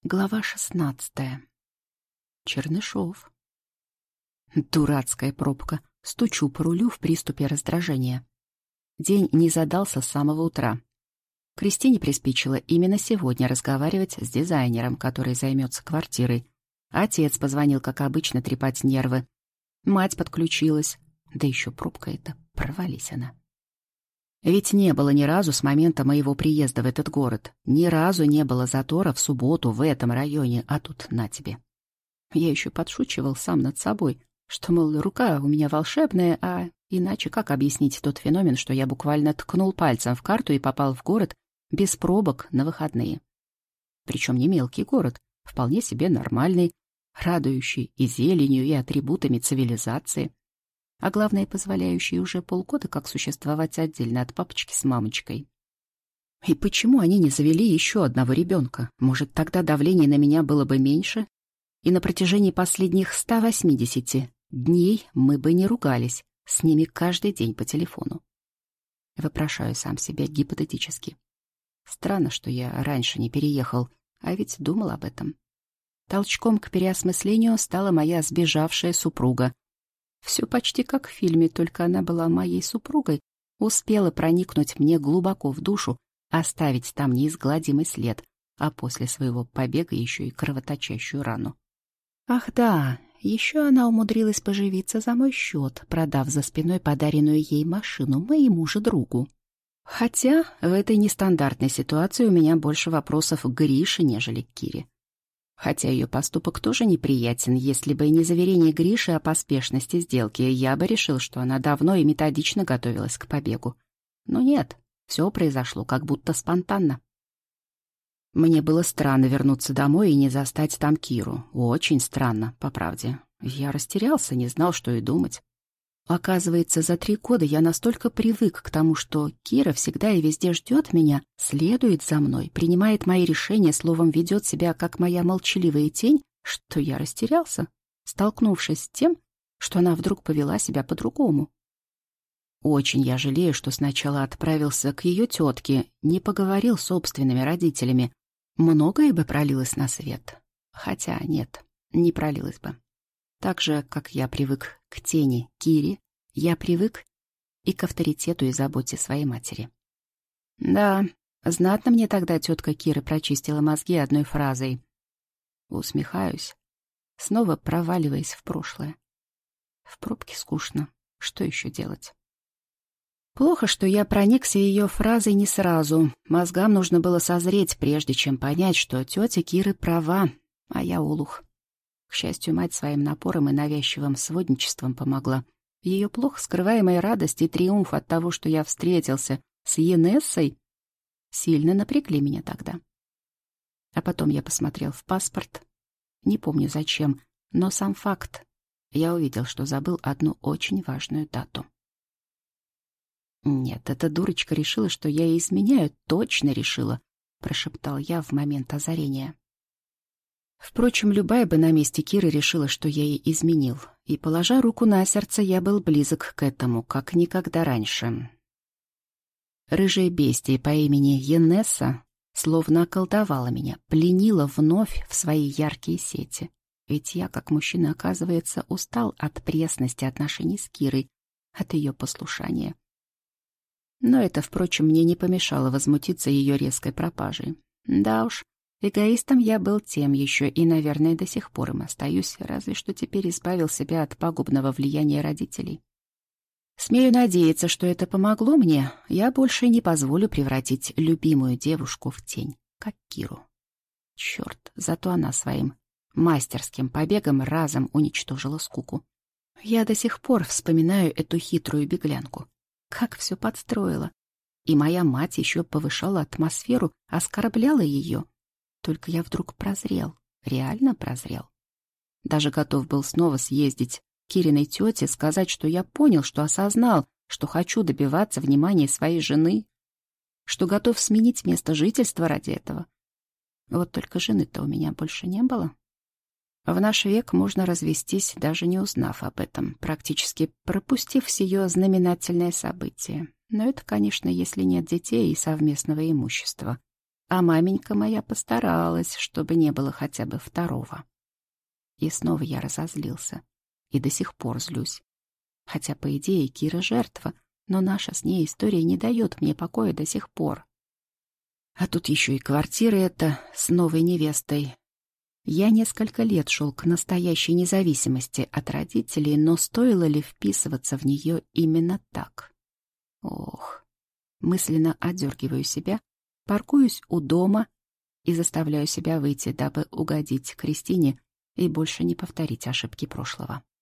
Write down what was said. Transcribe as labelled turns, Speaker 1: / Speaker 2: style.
Speaker 1: Глава 16. Чернышов. Дурацкая пробка. Стучу по рулю в приступе раздражения. День не задался с самого утра. Кристине приспичило именно сегодня разговаривать с дизайнером, который займется квартирой. Отец позвонил, как обычно, трепать нервы. Мать подключилась. Да еще пробка эта, провались она. Ведь не было ни разу с момента моего приезда в этот город. Ни разу не было затора в субботу в этом районе, а тут на тебе. Я еще подшучивал сам над собой, что, мол, рука у меня волшебная, а иначе как объяснить тот феномен, что я буквально ткнул пальцем в карту и попал в город без пробок на выходные. Причем не мелкий город, вполне себе нормальный, радующий и зеленью, и атрибутами цивилизации. А главное, позволяющий уже полгода как существовать отдельно от папочки с мамочкой. И почему они не завели еще одного ребенка? Может, тогда давление на меня было бы меньше? И на протяжении последних 180 дней мы бы не ругались с ними каждый день по телефону. Вопрошаю сам себя гипотетически. Странно, что я раньше не переехал, а ведь думал об этом. Толчком к переосмыслению стала моя сбежавшая супруга. Все почти как в фильме, только она была моей супругой, успела проникнуть мне глубоко в душу, оставить там неизгладимый след, а после своего побега еще и кровоточащую рану. Ах да, еще она умудрилась поживиться за мой счет, продав за спиной подаренную ей машину моему же другу. Хотя в этой нестандартной ситуации у меня больше вопросов к Грише, нежели к Кире. Хотя ее поступок тоже неприятен, если бы не заверение Гриши о поспешности сделки, я бы решил, что она давно и методично готовилась к побегу. Но нет, все произошло как будто спонтанно. Мне было странно вернуться домой и не застать там Киру. Очень странно, по правде. Я растерялся, не знал, что и думать. Оказывается, за 3 года я настолько привык к тому, что Кира всегда и везде ждет меня, следует за мной, принимает мои решения, словом, ведет себя как моя молчаливая тень, что я растерялся, столкнувшись с тем, что она вдруг повела себя по-другому. Очень я жалею, что сначала отправился к ее тетке, не поговорил с собственными родителями. Многое бы пролилось на свет. Хотя нет, не пролилось бы. Так же, как я привык к тени Кире, я привык и к авторитету и заботе своей матери. Да, знатно мне тогда тетка Кира прочистила мозги одной фразой. Усмехаюсь, снова проваливаясь в прошлое. В пробке скучно, что еще делать? Плохо, что я проникся ее фразой не сразу. Мозгам нужно было созреть, прежде чем понять, что тетя Кира права, а я олух. К счастью, мать своим напором и навязчивым сводничеством помогла. Ее плохо скрываемая радость и триумф от того, что я встретился с Енессой, сильно напрягли меня тогда. А потом я посмотрел в паспорт. Не помню зачем, но сам факт. Я увидел, что забыл одну очень важную дату. «Нет, эта дурочка решила, что я ей изменяю, точно решила», — прошептал я в момент озарения. Впрочем, любая бы на месте Киры решила, что я ей изменил, и, положа руку на сердце, я был близок к этому, как никогда раньше. Рыжая бестия по имени Енесса словно околдовала меня, пленила вновь в свои яркие сети. Ведь я, как мужчина, оказывается, устал от пресности отношений с Кирой, от ее послушания. Но это, впрочем, мне не помешало возмутиться ее резкой пропажей. Да уж, эгоистом я был тем еще и, наверное, до сих пор им остаюсь, разве что теперь избавил себя от пагубного влияния родителей. Смею надеяться, что это помогло мне, я больше не позволю превратить любимую девушку в тень, как Киру. Черт, зато она своим мастерским побегом разом уничтожила скуку. Я до сих пор вспоминаю эту хитрую беглянку. Как все подстроила. И моя мать еще повышала атмосферу, оскорбляла ее. Только я вдруг прозрел, реально прозрел. Даже готов был снова съездить к Кириной тете, сказать, что я понял, что осознал, что хочу добиваться внимания своей жены, что готов сменить место жительства ради этого. Вот только жены-то у меня больше не было. В наш век можно развестись, даже не узнав об этом, практически пропустив сие знаменательное событие. Но это, конечно, если нет детей и совместного имущества. А маменька моя постаралась, чтобы не было хотя бы второго. И снова я разозлился. И до сих пор злюсь. Хотя, по идее, Кира жертва, но наша с ней история не дает мне покоя до сих пор. А тут еще и квартира эта с новой невестой. Я несколько лет шел к настоящей независимости от родителей, но стоило ли вписываться в нее именно так? Ох, мысленно одергиваю себя, паркуюсь у дома и заставляю себя выйти, дабы угодить Кристине и больше не повторить ошибки прошлого.